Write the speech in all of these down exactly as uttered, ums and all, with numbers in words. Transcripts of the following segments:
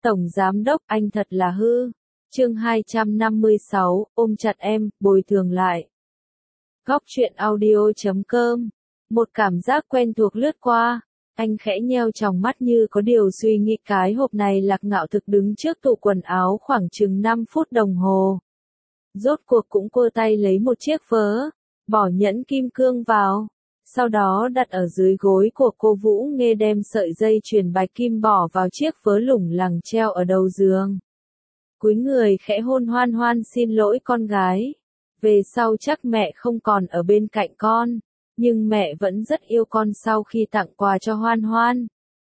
Tổng Giám Đốc, anh thật là hư. Chương hai trăm năm mươi sáu, ôm chặt em, bồi thường lại. Góc truyện audio chấm com. Một cảm giác quen thuộc lướt qua. Anh khẽ nheo tròng mắt như có điều suy nghĩ. Cái hộp này Lạc Ngạo Thực đứng trước tủ quần áo khoảng chừng năm phút đồng hồ. Rốt cuộc cũng quơ tay lấy một chiếc vớ, bỏ nhẫn kim cương vào. Sau đó đặt ở dưới gối của cô Vũ Nghê, đem sợi dây chuyền bạch kim bỏ vào chiếc vớ lủng lẳng treo ở đầu giường. Cúi người khẽ hôn Hoan Hoan, xin lỗi con gái. Về sau chắc mẹ không còn ở bên cạnh con, nhưng mẹ vẫn rất yêu con. Sau khi tặng quà cho Hoan Hoan,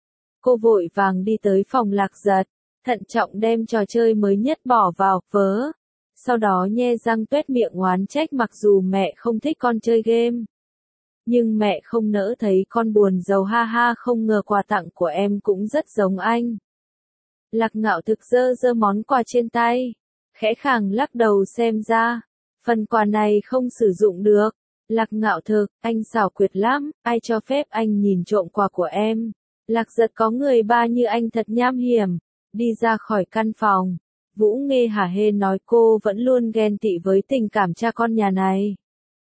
cô vội vàng đi tới phòng Lạc Giật, thận trọng đem trò chơi mới nhất bỏ vào vớ. Sau đó nhe răng tuét miệng oán trách mặc dù mẹ không thích con chơi game. Nhưng mẹ không nỡ thấy con buồn rầu, ha ha, không ngờ quà tặng của em cũng rất giống anh. Lạc Ngạo Thực giơ giơ món quà trên tay, khẽ khàng lắc đầu, xem ra phần quà này không sử dụng được. Lạc Ngạo Thực, anh xảo quyệt lắm, ai cho phép anh nhìn trộm quà của em. Lạc Giật, có người ba như anh thật nham hiểm. Đi ra khỏi căn phòng, Vũ Nghê hả hê nói cô vẫn luôn ghen tị với tình cảm cha con nhà này.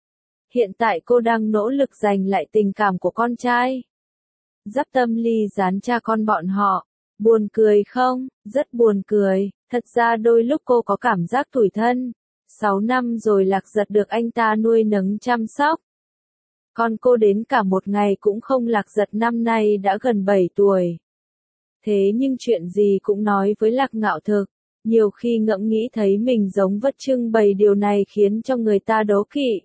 Hiện tại cô đang nỗ lực giành lại tình cảm của con trai. Dắp tâm ly gián cha con bọn họ. Buồn cười không? Rất buồn cười. Thật ra đôi lúc cô có cảm giác tủi thân. Sáu năm rồi Lạc Giật được anh ta nuôi nấng chăm sóc. Con cô đến cả một ngày cũng không. Lạc Giật năm nay đã gần bảy tuổi. Thế nhưng chuyện gì cũng nói với Lạc Ngạo Thực. Nhiều khi ngẫm nghĩ thấy mình giống vật trưng bày, điều này khiến cho người ta đố kỵ.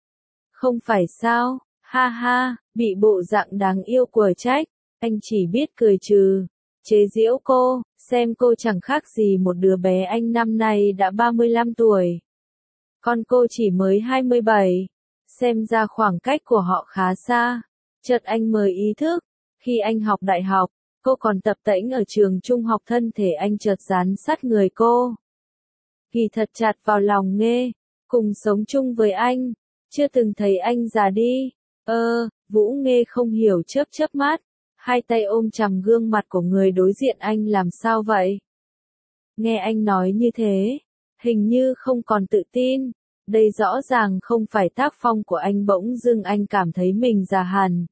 Không phải sao? Ha ha, bị bộ dạng đáng yêu của trách. Anh chỉ biết cười trừ, chế giễu cô, xem cô chẳng khác gì một đứa bé. Anh năm nay đã ba mươi lăm tuổi. Con cô chỉ mới hai mươi bảy. Xem ra khoảng cách của họ khá xa. Chợt anh mới ý thức, khi anh học đại học, cô còn tập tễnh ở trường trung học. Thân thể anh chợt dán sát người cô, ghi thật chặt vào lòng Nghê, cùng sống chung với anh. Chưa từng thấy anh già đi. Ơ, Vũ Nghê không hiểu chớp chớp mắt, hai tay ôm chằm gương mặt của người đối diện. Anh làm sao vậy? Nghe anh nói như thế, hình như không còn tự tin. Đây rõ ràng không phải tác phong của anh. Bỗng dưng anh cảm thấy mình già hẳn.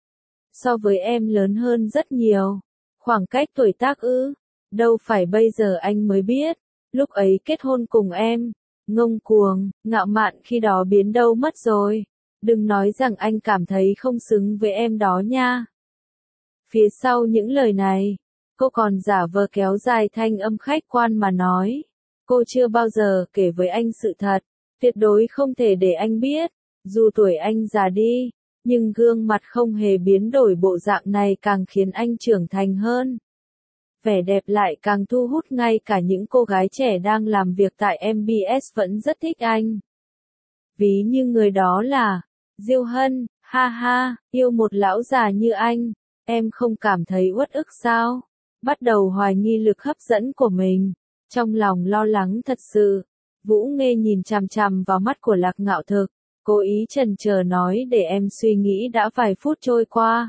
So với em lớn hơn rất nhiều. Khoảng cách tuổi tác ư? Đâu phải bây giờ anh mới biết. Lúc ấy kết hôn cùng em. Ngông cuồng, ngạo mạn khi đó biến đâu mất rồi. Đừng nói rằng anh cảm thấy không xứng với em đó nha. Phía sau những lời này, cô còn giả vờ kéo dài thanh âm khách quan mà nói. Cô chưa bao giờ kể với anh sự thật. Tuyệt đối không thể để anh biết. Dù tuổi anh già đi, nhưng gương mặt không hề biến đổi. Bộ dạng này càng khiến anh trưởng thành hơn. Vẻ đẹp lại càng thu hút. Ngay cả những cô gái trẻ đang làm việc tại em bê ét vẫn rất thích anh. Ví như người đó là Diêu Hân. Ha ha, yêu một lão già như anh, em không cảm thấy uất ức sao? Bắt đầu hoài nghi lực hấp dẫn của mình, trong lòng lo lắng thật sự. Vũ Nghê nhìn chằm chằm vào mắt của Lạc Ngạo Thực, cố ý chần chờ nói để em suy nghĩ. Đã vài phút trôi qua,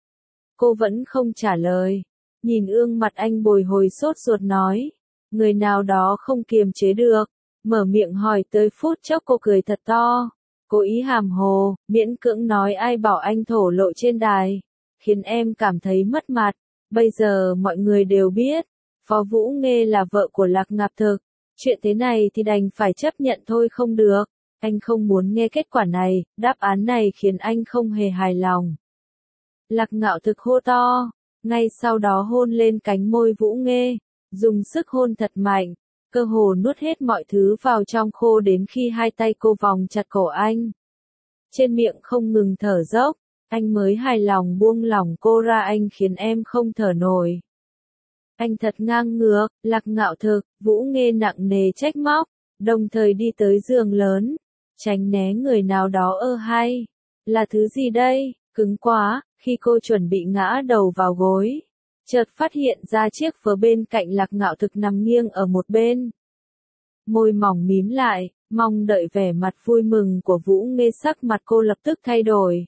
cô vẫn không trả lời. Nhìn ương mặt anh bồi hồi sốt ruột nói, người nào đó không kiềm chế được, mở miệng hỏi. Tới phút chốc cô cười thật to, cố ý hàm hồ, miễn cưỡng nói ai bảo anh thổ lộ trên đài, khiến em cảm thấy mất mặt. Bây giờ mọi người đều biết, Phó Vũ Nghê là vợ của Lạc Ngạo Thực. Chuyện thế này thì đành phải chấp nhận thôi không được. Anh không muốn nghe kết quả này, đáp án này khiến anh không hề hài lòng. Lạc Ngạo Thực hô to. Ngay sau đó hôn lên cánh môi Vũ Nghê, dùng sức hôn thật mạnh, cơ hồ nuốt hết mọi thứ vào trong, khô đến khi hai tay cô vòng chặt cổ anh. Trên miệng không ngừng thở dốc, anh mới hài lòng buông lỏng cô ra. Anh khiến em không thở nổi. Anh thật ngang ngược. Lạc Ngạo Thực, Vũ Nghê nặng nề trách móc, đồng thời đi tới giường lớn, tránh né người nào đó. Ơ hay, là thứ gì đây, cứng quá. Khi cô chuẩn bị ngã đầu vào gối, chợt phát hiện ra chiếc vớ bên cạnh Lạc Ngạo Thực nằm nghiêng ở một bên. Môi mỏng mím lại, mong đợi vẻ mặt vui mừng của Vũ Nghê. Sắc mặt cô lập tức thay đổi.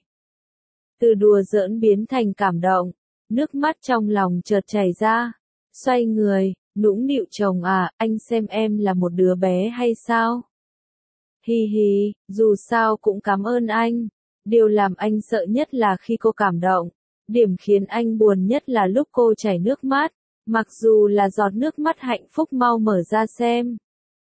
Từ đùa giỡn biến thành cảm động, nước mắt trong lòng chợt chảy ra. Xoay người, Nũng nịu chồng à, anh xem em là một đứa bé hay sao? Hi hi, dù sao cũng cảm ơn anh. Điều làm anh sợ nhất là khi cô cảm động. Điểm khiến anh buồn nhất là lúc cô chảy nước mắt. Mặc dù là giọt nước mắt hạnh phúc mau mở ra xem.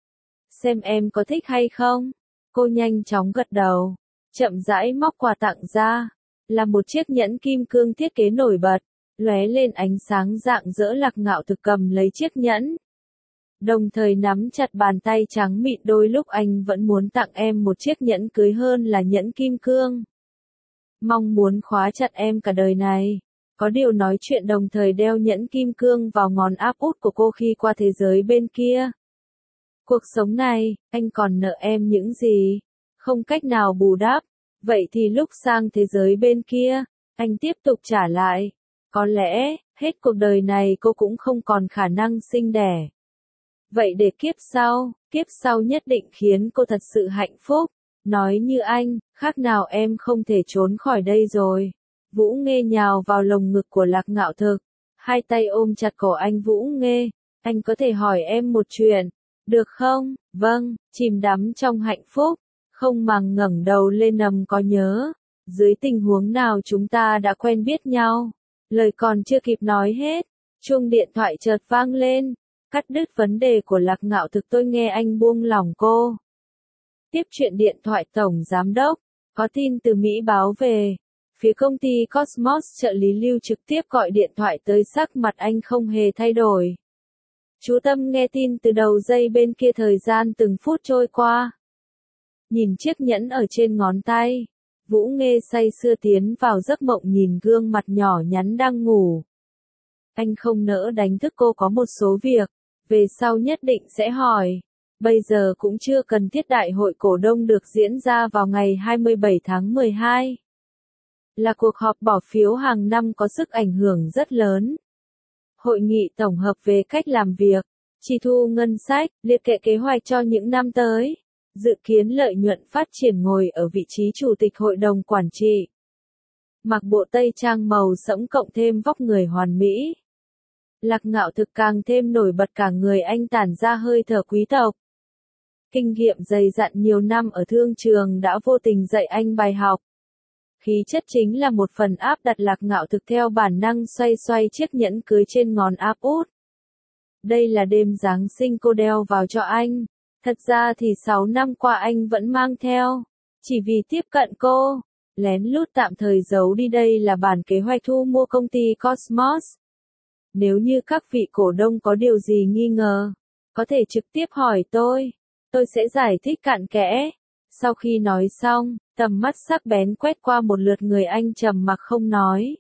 Xem em có thích hay không? Cô nhanh chóng gật đầu. Chậm rãi móc quà tặng ra. Là một chiếc nhẫn kim cương thiết kế nổi bật. Lóe lên ánh sáng rạng rỡ. Lạc Ngạo Thực cầm lấy chiếc nhẫn. Đồng thời nắm chặt bàn tay trắng mịn, đôi lúc anh vẫn muốn tặng em một chiếc nhẫn cưới hơn là nhẫn kim cương. Mong muốn khóa chặt em cả đời này. Có điều nói chuyện đồng thời đeo nhẫn kim cương vào ngón áp út của cô khi qua thế giới bên kia. Cuộc sống này, anh còn nợ em những gì? Không cách nào bù đắp. Vậy thì lúc sang thế giới bên kia, anh tiếp tục trả lại. Có lẽ, hết cuộc đời này cô cũng không còn khả năng sinh đẻ. Vậy để kiếp sau, kiếp sau nhất định khiến cô thật sự hạnh phúc. Nói như anh, khác nào em không thể trốn khỏi đây rồi. Vũ Nghê nhào vào lồng ngực của Lạc Ngạo Thực. Hai tay ôm chặt cổ anh. Vũ Nghê, anh có thể hỏi em một chuyện, được không? Vâng, chìm đắm trong hạnh phúc. Không màng ngẩng đầu lên nằm có nhớ. Dưới tình huống nào chúng ta đã quen biết nhau? Lời còn chưa kịp nói hết. Chuông điện thoại chợt vang lên. Cắt đứt vấn đề của Lạc Ngạo Thực. Tôi nghe anh buông lỏng cô. Tiếp chuyện điện thoại Tổng Giám Đốc. Có tin từ Mỹ báo về. Phía công ty Cosmos trợ lý Lưu trực tiếp gọi điện thoại tới, sắc mặt anh không hề thay đổi. Chú tâm nghe tin từ đầu dây bên kia, thời gian từng phút trôi qua. Nhìn chiếc nhẫn ở trên ngón tay. Vũ Nghê say sưa tiến vào giấc mộng, nhìn gương mặt nhỏ nhắn đang ngủ. Anh không nỡ đánh thức cô, có một số việc. Về sau nhất định sẽ hỏi. Bây giờ cũng chưa cần thiết. Đại hội cổ đông được diễn ra vào ngày hai mươi bảy tháng mười hai. Là cuộc họp bỏ phiếu hàng năm có sức ảnh hưởng rất lớn. Hội nghị tổng hợp về cách làm việc, chi thu ngân sách, liệt kê kế hoạch cho những năm tới. Dự kiến lợi nhuận phát triển. Ngồi ở vị trí chủ tịch hội đồng quản trị. Mặc bộ tây trang màu sẫm cộng thêm vóc người hoàn mỹ. Lạc Ngạo Thực càng thêm nổi bật, cả người anh tản ra hơi thở quý tộc. Kinh nghiệm dày dặn nhiều năm ở thương trường đã vô tình dạy anh bài học. Khí chất chính là một phần áp đặt. Lạc Ngạo Thực theo bản năng xoay xoay chiếc nhẫn cưới trên ngón áp út. Đây là đêm Giáng sinh cô đeo vào cho anh. Thật ra thì sáu năm qua anh vẫn mang theo. Chỉ vì tiếp cận cô, lén lút tạm thời giấu đi. Đây là bản kế hoạch thu mua công ty Cosmos. Nếu như các vị cổ đông có điều gì nghi ngờ, có thể trực tiếp hỏi tôi. Tôi sẽ giải thích cặn kẽ. Sau khi nói xong, tầm mắt sắc bén quét qua một lượt người anh, trầm mặc không nói.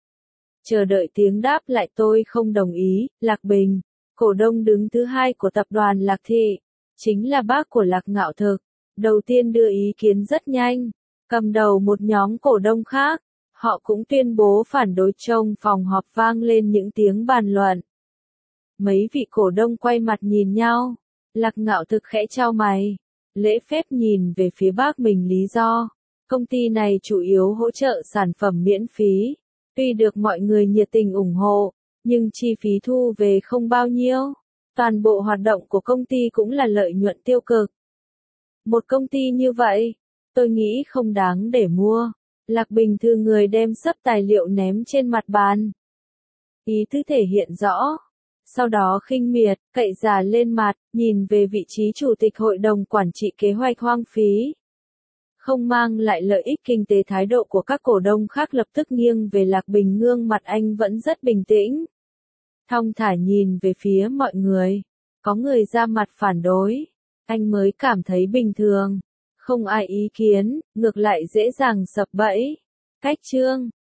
Chờ đợi tiếng đáp lại. Tôi không đồng ý. Lạc Bình, cổ đông đứng thứ hai của tập đoàn Lạc Thị, chính là bác của Lạc Ngạo Thực. Đầu tiên đưa ý kiến rất nhanh. Cầm đầu một nhóm cổ đông khác, họ cũng tuyên bố phản đối. Trong phòng họp vang lên những tiếng bàn luận. Mấy vị cổ đông quay mặt nhìn nhau. Lạc Ngạo Thực khẽ chau mày. Lễ phép nhìn về phía bác mình. Lý do, công ty này chủ yếu hỗ trợ sản phẩm miễn phí. Tuy được mọi người nhiệt tình ủng hộ, nhưng chi phí thu về không bao nhiêu. Toàn bộ hoạt động của công ty cũng là lợi nhuận tiêu cực. Một công ty như vậy, tôi nghĩ không đáng để mua. Lạc Bình thư người đem sấp tài liệu ném trên mặt bàn. Ý tứ thể hiện rõ. Sau đó khinh miệt, cậy già lên mặt, nhìn về vị trí chủ tịch hội đồng quản trị. Kế hoạch hoang phí, không mang lại lợi ích kinh tế. Thái độ của các cổ đông khác lập tức nghiêng về Lạc Bình. Gương mặt anh vẫn rất bình tĩnh, thong thả nhìn về phía mọi người. Có người ra mặt phản đối, anh mới cảm thấy bình thường. Không ai ý kiến, ngược lại dễ dàng sập bẫy. Cách chương